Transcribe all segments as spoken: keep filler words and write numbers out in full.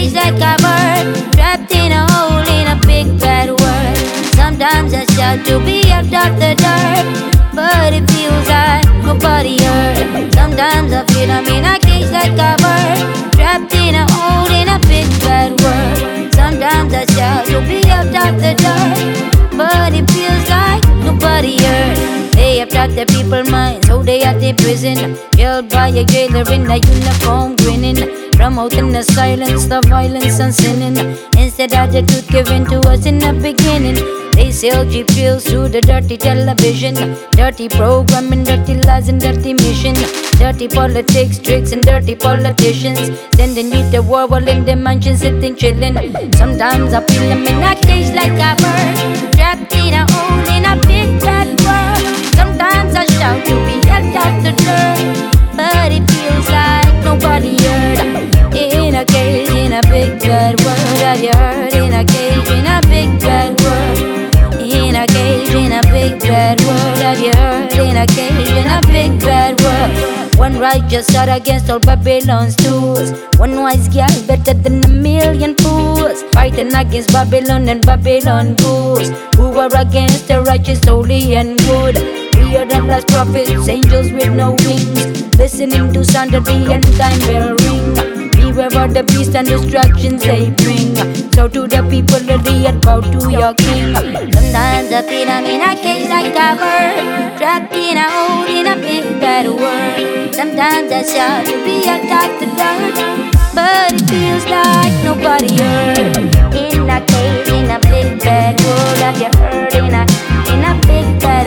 cage like a bird, trapped in a hole in a big bad world. Sometimes I shout to be out of the dirt, but it feels like nobody heard. Sometimes I feel I'm in a cage like a bird, trapped in a hole in a big bad world. Sometimes I shout to be out of the dirt, but it feels like nobody heard. They have taught the people minds, so they are the prison, held by a jailer in a uniform grinning, promoting the silence, the violence and sinning, instead of the truth given to us in the beginning. They sell cheap thrills through the dirty television, dirty programming, dirty lies and dirty mission, dirty politics, tricks and dirty politicians, sending you to war while in the mansion sitting chilling. Sometimes I feel I'm in a cage like a bird, trapped in a hole in a big bad world. Sometimes I shout to be held out the dirt, but it feels like nobody heard. In a cage in a big bad world, have you heard? In a cage in a big bad world. In a cage in a big bad world, have you heard? In a cage in a big bad world. One righteous God against all Babylon's tools, one wise girl better than a million fools, fighting against Babylon and Babylon fools, who are against the righteous, holy and good. We are the last prophets, angels with no wings, listening to sound of the end time bell ring. Beware of the beast and distractions they bring, so to the people of the earth, bow to your king. Sometimes I feel I'm in a cage like a bird, trapped in a hole in a big bad world. Sometimes I shout to be out of the dirt, but it feels like nobody heard. In a cage in a big bad world, have you heard? In a, in a big bad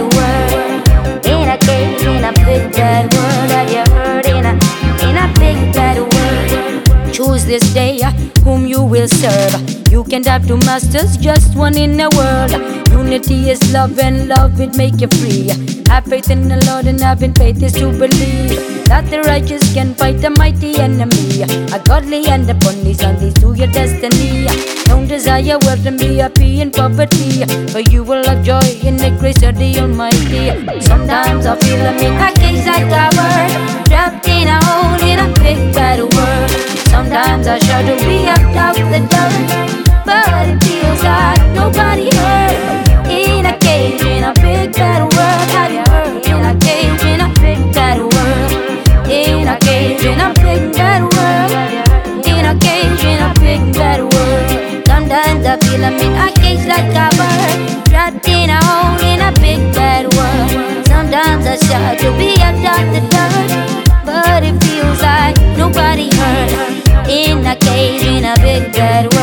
world. In a cage in a big bad world, have you heard? In a, in a big bad world. Choose this day uh, whom you will serve. You can't have two masters, just one in the world. Unity is love and love will make you free. Have faith in the Lord and having faith is to believe that the righteous can fight the mighty enemy. A godly and a bunnies and leads to your destiny. Don't desire wealth and be happy in poverty, for you will have joy in the grace of the Almighty. Sometimes I feel I'm in a cage like a bird, trapped in a hole in a big bad world. Sometimes I shout to be up out the dirt, but it feels like nobody heard. In a cage in a big bad world, have you heard? In a cage in a big bad world. In a cage in a big bad world. In a cage in a big bad world. Sometimes I feel I'm in a cage like a bird, trapped in a hole in a big bad world. Sometimes I shout to be up out the dirt, but it feels like nobody heard. In a cage in a big bad world.